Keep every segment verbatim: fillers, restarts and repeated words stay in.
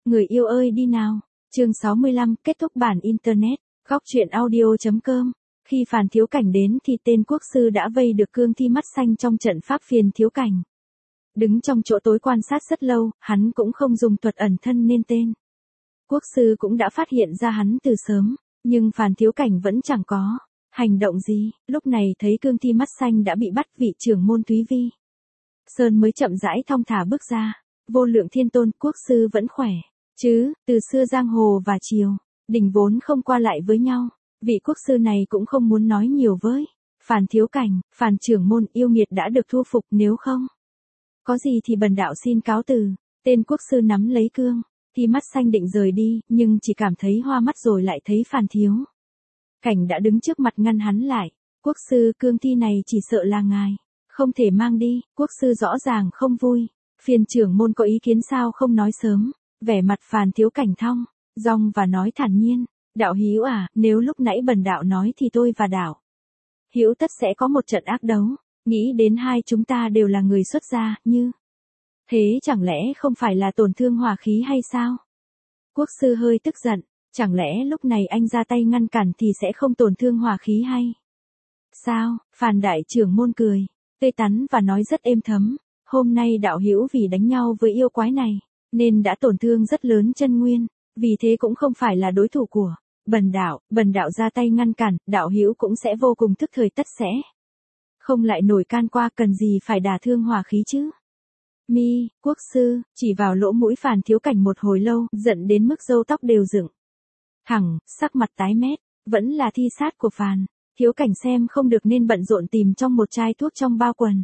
Người yêu ơi đi nào. Chương sáu mươi lăm, kết thúc bản internet. Góc truyện audio chấm com. Khi Phàn Thiếu Cảnh đến thì tên quốc sư đã vây được Cương Thi mắt xanh trong trận pháp phiền Thiếu Cảnh. Đứng trong chỗ tối quan sát rất lâu, hắn cũng không dùng thuật ẩn thân nên tên. Quốc sư cũng đã phát hiện ra hắn từ sớm, nhưng Phàn Thiếu Cảnh vẫn chẳng có hành động gì. Lúc này thấy Cương Thi mắt xanh đã bị bắt, vị trưởng môn Thúy Vi Sơn mới chậm rãi thong thả bước ra. Vô Lượng Thiên Tôn, quốc sư vẫn khỏe chứ? Từ xưa giang hồ và triều đình vốn không qua lại với nhau, vị quốc sư này cũng không muốn nói nhiều với Phàn Thiếu Cảnh. Phàn trưởng môn, yêu nghiệt đã được thu phục, nếu không có gì thì bần đạo xin cáo từ. Tên quốc sư nắm lấy Cương Thi mắt xanh định rời đi, nhưng chỉ cảm thấy hoa mắt rồi lại thấy Phàn Thiếu Cảnh đã đứng trước mặt ngăn hắn lại. Quốc sư, Cương Thi này chỉ sợ là ngài không thể mang đi. Quốc sư rõ ràng không vui. Phiền trưởng môn có ý kiến sao không nói sớm? Vẻ mặt Phàn Thiếu Cảnh thong dong và nói thản nhiên. Đạo hữu à, nếu lúc nãy bần đạo nói thì tôi và đạo hữu tất sẽ có một trận ác đấu. Nghĩ đến hai chúng ta đều là người xuất gia, như thế chẳng lẽ không phải là tổn thương hòa khí hay sao? Quốc sư hơi tức giận. Chẳng lẽ lúc này anh ra tay ngăn cản thì sẽ không tổn thương hòa khí hay sao? Phàn đại trưởng môn cười tươi tắn và nói rất êm thấm. Hôm nay đạo hữu vì đánh nhau với yêu quái này nên đã tổn thương rất lớn chân nguyên, vì thế cũng không phải là đối thủ của bần đạo. Bần đạo ra tay ngăn cản, đạo hữu cũng sẽ vô cùng thức thời, tất sẽ không lại nổi can qua, cần gì phải đả thương hòa khí chứ? Mi, quốc sư chỉ vào lỗ mũi Phàn Thiếu Cảnh một hồi lâu, giận đến mức râu tóc đều dựng thẳng, sắc mặt tái mét. Vẫn là thi sát của Phàn Thiếu Cảnh xem không được nên bận rộn tìm trong một chai thuốc trong bao quần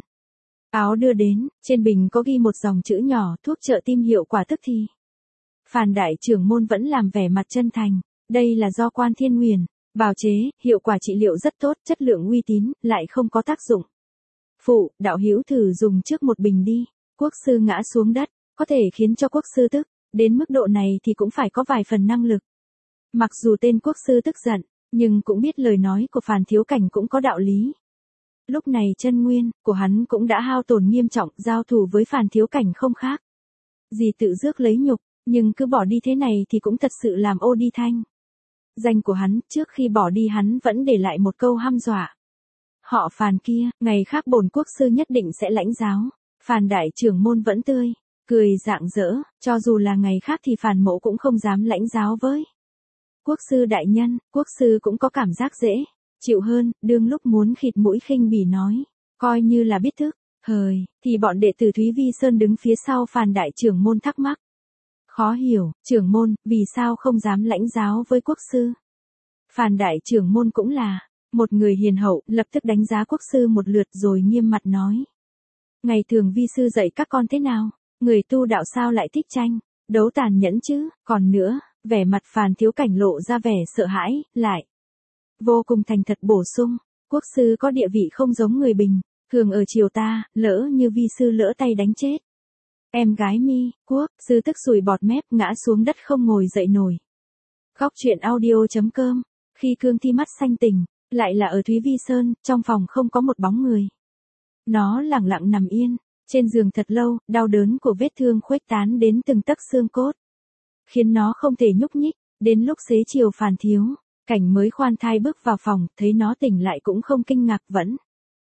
áo đưa đến. Trên bình có ghi một dòng chữ nhỏ: thuốc trợ tim hiệu quả tức thì. Phàn đại trưởng môn vẫn làm vẻ mặt chân thành. Đây là do Quan Thiên Nguyền bào chế, hiệu quả trị liệu rất tốt, chất lượng uy tín, lại không có tác dụng phụ. Đạo hữu thử dùng trước một bình đi. Quốc sư ngã xuống đất. Có thể khiến cho quốc sư tức đến mức độ này thì cũng phải có vài phần năng lực. Mặc dù tên quốc sư tức giận, nhưng cũng biết lời nói của Phàn Thiếu Cảnh cũng có đạo lý. Lúc này chân nguyên của hắn cũng đã hao tổn nghiêm trọng, giao thủ với Phàn Thiếu Cảnh không khác gì tự rước lấy nhục, nhưng cứ bỏ đi thế này thì cũng thật sự làm ô đi thanh danh của hắn. Trước khi bỏ đi hắn vẫn để lại một câu hăm dọa: họ Phàn kia, ngày khác bổn quốc sư nhất định sẽ lãnh giáo. Phàn đại trưởng môn vẫn tươi cười rạng rỡ, cho dù là ngày khác thì Phàn mẫu cũng không dám lãnh giáo với quốc sư đại nhân. Quốc sư cũng có cảm giác dễ chịu hơn, đương lúc muốn khịt mũi khinh bỉ nói, coi như là biết thức hời, thì bọn đệ tử Thúy Vi Sơn đứng phía sau Phàn đại trưởng môn thắc mắc khó hiểu: trưởng môn, vì sao không dám lãnh giáo với quốc sư? Phàn đại trưởng môn cũng là một người hiền hậu, lập tức đánh giá quốc sư một lượt rồi nghiêm mặt nói: ngày thường vi sư dạy các con thế nào? Người tu đạo sao lại thích tranh đấu tàn nhẫn chứ? Còn nữa, vẻ mặt Phàn Thiếu Cảnh lộ ra vẻ sợ hãi, lại vô cùng thành thật bổ sung: quốc sư có địa vị không giống người bình thường ở triều ta, lỡ như vi sư lỡ tay đánh chết em gái Mi, quốc sư tức sùi bọt mép, ngã xuống đất không ngồi dậy nổi. Góc truyện audio chấm com. Khi Cương Thi mắt xanh tỉnh lại là ở Thúy Vi Sơn, trong phòng không có một bóng người. Nó lặng lặng nằm yên trên giường thật lâu, đau đớn của vết thương khuếch tán đến từng tấc xương cốt, khiến nó không thể nhúc nhích. Đến lúc xế chiều Phàn Thiếu Cảnh mới khoan thai bước vào phòng, thấy nó tỉnh lại cũng không kinh ngạc, vẫn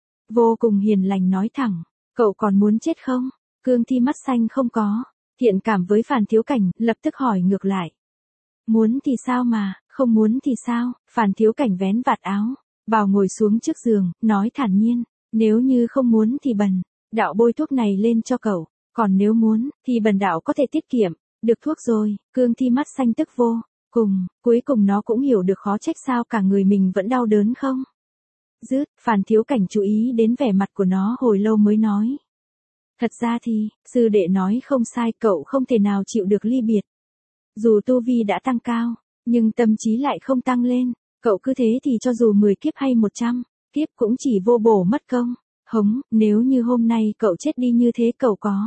vô cùng hiền lành nói thẳng: cậu còn muốn chết không? Cương Thi mắt xanh không có thiện cảm với Phàn Thiếu Cảnh, lập tức hỏi ngược lại: muốn thì sao mà, không muốn thì sao? Phàn Thiếu Cảnh vén vạt áo bào ngồi xuống trước giường, nói thản nhiên: nếu như không muốn thì bần đạo bôi thuốc này lên cho cậu, còn nếu muốn thì bần đạo có thể tiết kiệm được thuốc rồi. Cương Thi mắt xanh tức vô cùng, cuối cùng nó cũng hiểu được khó trách sao cả người mình vẫn đau đớn không dứt. Phàn Thiếu Cảnh chú ý đến vẻ mặt của nó hồi lâu mới nói: thật ra thì, sư đệ nói không sai, cậu không thể nào chịu được ly biệt. Dù tu vi đã tăng cao, nhưng tâm trí lại không tăng lên. Cậu cứ thế thì cho dù mười kiếp hay một trăm kiếp cũng chỉ vô bổ mất công. Hống, nếu như hôm nay cậu chết đi như thế cậu có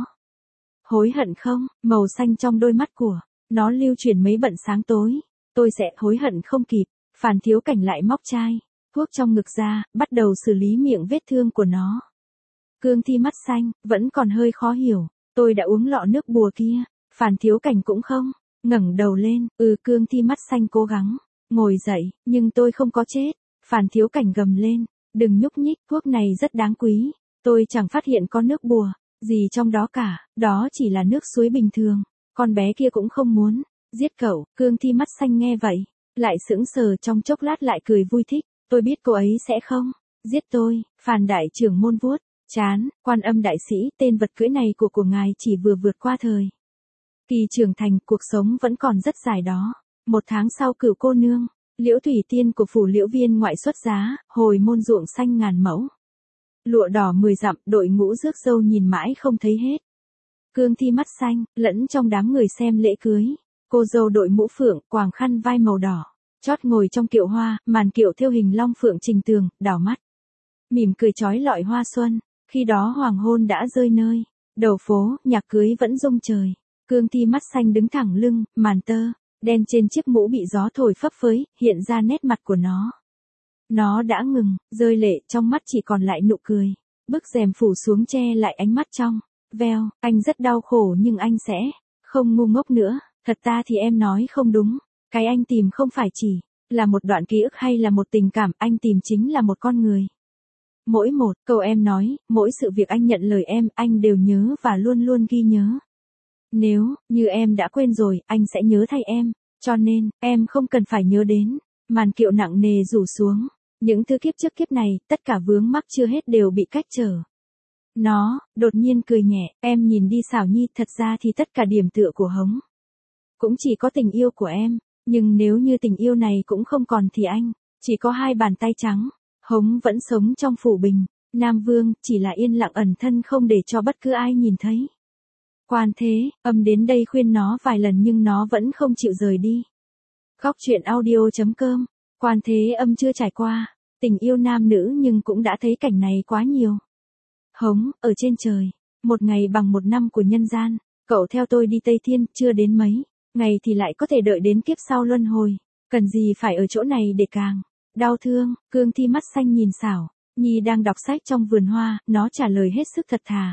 hối hận không? Màu xanh trong đôi mắt của nó lưu chuyển mấy bận sáng tối. Tôi sẽ hối hận không kịp. Phàn Thiếu Cảnh lại móc chai thuốc trong ngực ra, bắt đầu xử lý miệng vết thương của nó. Cương Thi mắt xanh vẫn còn hơi khó hiểu: tôi đã uống lọ nước bùa kia. Phàn Thiếu Cảnh cũng không ngẩng đầu lên, ừ Cương Thi mắt xanh cố gắng, ngồi dậy, nhưng tôi không có chết. Phàn Thiếu Cảnh gầm lên, đừng nhúc nhích, thuốc này rất đáng quý. Tôi chẳng phát hiện có nước bùa, gì trong đó cả, đó chỉ là nước suối bình thường. Con bé kia cũng không muốn giết cậu. Cương Thi mắt xanh nghe vậy, lại sững sờ trong chốc lát lại cười vui thích. Tôi biết cô ấy sẽ không giết tôi. Phàn đại trưởng môn vuốt chán, Quan Âm đại sĩ, tên vật cưỡi này của của ngài chỉ vừa vượt qua thời kỳ trưởng thành, cuộc sống vẫn còn rất dài đó. Một tháng sau Cửu cô nương, Liễu Thủy Tiên của phủ Liễu Viên ngoại xuất giá, hồi môn ruộng xanh ngàn mẫu. Lụa đỏ mười dặm, đội ngũ rước dâu nhìn mãi không thấy hết. Cương Thi mắt xanh, lẫn trong đám người xem lễ cưới. Cô dâu đội mũ phượng, quàng khăn vai màu đỏ, chót ngồi trong kiệu hoa, màn kiệu thêu hình long phượng trình tường, đảo mắt. Mỉm cười chói lọi hoa xuân, khi đó hoàng hôn đã rơi nơi đầu phố, nhạc cưới vẫn rung trời. Cương Thi mắt xanh đứng thẳng lưng, màn tơ đen trên chiếc mũ bị gió thổi phấp phới, hiện ra nét mặt của nó. Nó đã ngừng, rơi lệ, trong mắt chỉ còn lại nụ cười. Bức rèm phủ xuống che lại ánh mắt trong veo, anh rất đau khổ nhưng anh sẽ không ngu ngốc nữa. Thật ra thì em nói không đúng, cái anh tìm không phải chỉ là một đoạn ký ức hay là một tình cảm, anh tìm chính là một con người. Mỗi một câu em nói, mỗi sự việc anh nhận lời em, anh đều nhớ và luôn luôn ghi nhớ. Nếu như em đã quên rồi, anh sẽ nhớ thay em, cho nên, em không cần phải nhớ đến. Màn kiệu nặng nề rủ xuống, những thứ kiếp trước kiếp này, tất cả vướng mắc chưa hết đều bị cách trở. Nó, đột nhiên cười nhẹ, em nhìn đi xảo nhi, thật ra thì tất cả điểm tựa của Hống cũng chỉ có tình yêu của em, nhưng nếu như tình yêu này cũng không còn thì anh chỉ có hai bàn tay trắng. Hống vẫn sống trong phủ Bình Nam Vương, chỉ là yên lặng ẩn thân không để cho bất cứ ai nhìn thấy. Quan Thế Âm đến đây khuyên nó vài lần nhưng nó vẫn không chịu rời đi. Góc truyện audio chấm com. Quan Thế Âm chưa trải qua tình yêu nam nữ nhưng cũng đã thấy cảnh này quá nhiều. Hống, ở trên trời, một ngày bằng một năm của nhân gian, cậu theo tôi đi Tây Thiên, chưa đến mấy ngày thì lại có thể đợi đến kiếp sau luân hồi, cần gì phải ở chỗ này để càng đau thương. Cương Thi mắt xanh nhìn xảo nhi đang đọc sách trong vườn hoa, nó trả lời hết sức thật thà.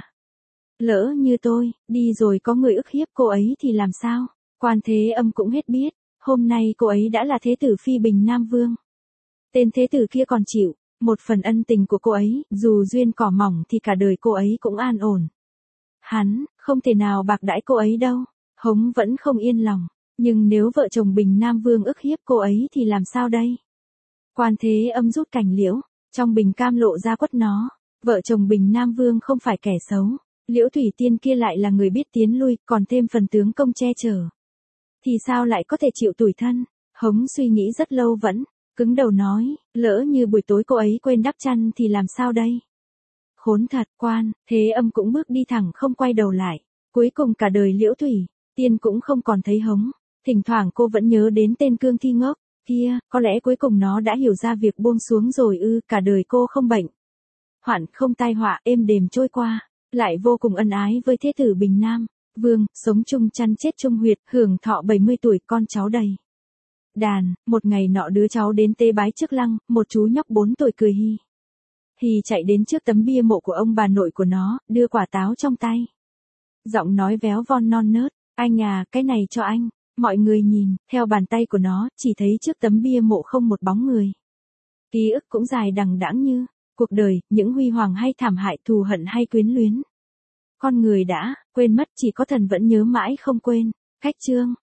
Lỡ như tôi đi rồi có người ức hiếp cô ấy thì làm sao? Quan Thế Âm cũng hết biết, hôm nay cô ấy đã là thế tử phi Bình Nam Vương. Tên thế tử kia còn chịu một phần ân tình của cô ấy, dù duyên cỏ mỏng thì cả đời cô ấy cũng an ổn. Hắn không thể nào bạc đãi cô ấy đâu. Hống vẫn không yên lòng, nhưng nếu vợ chồng Bình Nam Vương ức hiếp cô ấy thì làm sao đây? Quan Thế Âm rút cành liễu trong bình cam lộ ra quất nó. Vợ chồng Bình Nam Vương không phải kẻ xấu, Liễu Thủy Tiên kia lại là người biết tiến lui, còn thêm phần tướng công che chở, thì sao lại có thể chịu tủi thân? Hống suy nghĩ rất lâu vẫn cứng đầu nói, lỡ như buổi tối cô ấy quên đắp chăn thì làm sao đây? Khốn thật. Quan Thế Âm cũng bước đi thẳng không quay đầu lại. Cuối cùng cả đời Liễu Thủy Tiên cũng không còn thấy Hống. Thỉnh thoảng cô vẫn nhớ đến tên Cương Thi ngốc kia, có lẽ cuối cùng nó đã hiểu ra việc buông xuống rồi ư. Cả đời cô không bệnh hoạn không tai họa, êm đềm trôi qua, lại vô cùng ân ái với thế tử Bình Nam Vương, sống chung chăn chết chung huyệt, hưởng thọ bảy mươi tuổi, con cháu đầy đàn. Một ngày nọ đứa cháu đến tế bái trước lăng, một chú nhóc bốn tuổi cười hi hì chạy đến trước tấm bia mộ của ông bà nội của nó, đưa quả táo trong tay. Giọng nói véo von non nớt, anh à, cái này cho anh. Mọi người nhìn theo bàn tay của nó, chỉ thấy trước tấm bia mộ không một bóng người. Ký ức cũng dài đằng đẵng như cuộc đời, những huy hoàng hay thảm hại, thù hận hay quyến luyến. Con người đã quên mất, chỉ có thần vẫn nhớ mãi không quên. Cách chương